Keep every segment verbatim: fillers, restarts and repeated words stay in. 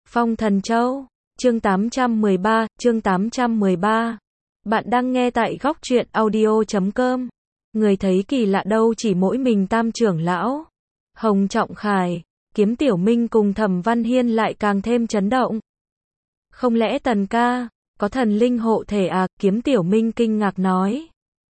Phong Thần Châu, chương tám trăm mười ba, chương tám trăm mười ba. Bạn đang nghe tại góc truyện audio chấm com. Người thấy kỳ lạ đâu chỉ mỗi mình Tam trưởng lão. Hồng Trọng Khải, Kiếm Tiểu Minh cùng Thẩm Văn Hiên lại càng thêm chấn động. Không lẽ Tần ca, có thần linh hộ thể à? Kiếm Tiểu Minh kinh ngạc nói.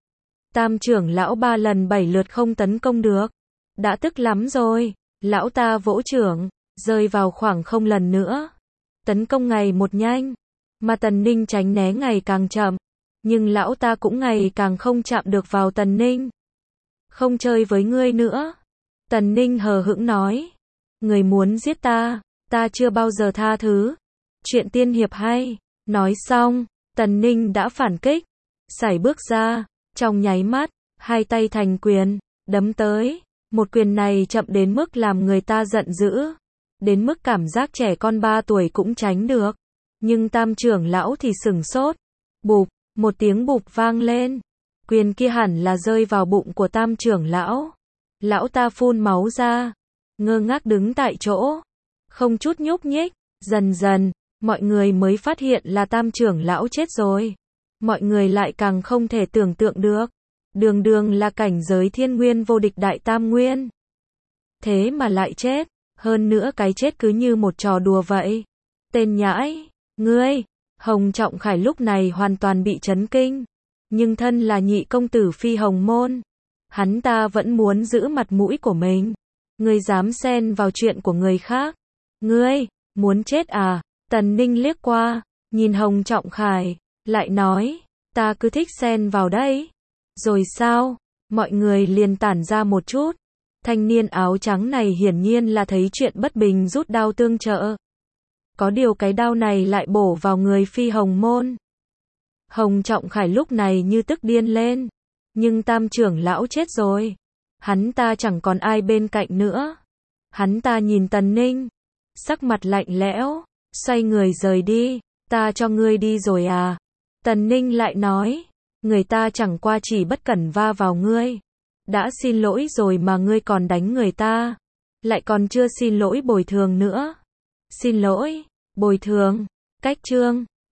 Tam trưởng lão ba lần bảy lượt không tấn công được. Đã tức lắm rồi, lão ta vỗ trưởng, rơi vào khoảng không lần nữa. Tấn công ngày một nhanh, mà Tần Ninh tránh né ngày càng chậm. Nhưng lão ta cũng ngày càng không chạm được vào Tần Ninh. Không chơi với ngươi nữa. Tần Ninh hờ hững nói. Người muốn giết ta, ta chưa bao giờ tha thứ. Chuyện tiên hiệp hay. Nói xong, Tần Ninh đã phản kích. Sải bước ra, trong nháy mắt, hai tay thành quyền, đấm tới. Một quyền này chậm đến mức làm người ta giận dữ. Đến mức cảm giác trẻ con ba tuổi cũng tránh được. Nhưng Tam trưởng lão thì sửng sốt. Bụp, một tiếng bụp vang lên. Quyền kia hẳn là rơi vào bụng của Tam trưởng lão. Lão ta phun máu ra, ngơ ngác đứng tại chỗ, không chút nhúc nhích. Dần dần, mọi người mới phát hiện là Tam trưởng lão chết rồi. Mọi người lại càng không thể tưởng tượng được. Đường đường là cảnh giới thiên nguyên vô địch đại tam nguyên. Thế mà lại chết. Hơn nữa cái chết cứ như một trò đùa vậy. Tên nhãi, ngươi. Hồng Trọng Khải lúc này hoàn toàn bị chấn kinh. Nhưng thân là nhị công tử Phi Hồng Môn, hắn ta vẫn muốn giữ mặt mũi của mình. Ngươi dám xen vào chuyện của người khác. Ngươi, muốn chết à? Tần Ninh liếc qua, nhìn Hồng Trọng Khải, lại nói, ta cứ thích xen vào đấy. Rồi sao? Mọi người liền tản ra một chút. Thanh niên áo trắng này hiển nhiên là thấy chuyện bất bình rút đao tương trợ. Có điều cái đao này lại bổ vào người Phi Hồng Môn. Hồng Trọng Khải lúc này như tức điên lên. Nhưng Tam trưởng lão chết rồi. Hắn ta chẳng còn ai bên cạnh nữa. Hắn ta nhìn Tần Ninh, sắc mặt lạnh lẽo, xoay người rời đi. Ta cho ngươi đi rồi à? Tần Ninh lại nói, người ta chẳng qua chỉ bất cẩn va vào ngươi. Đã xin lỗi rồi mà ngươi còn đánh người ta. Lại còn chưa xin lỗi bồi thường nữa. Xin lỗi, bồi thường, cách chương.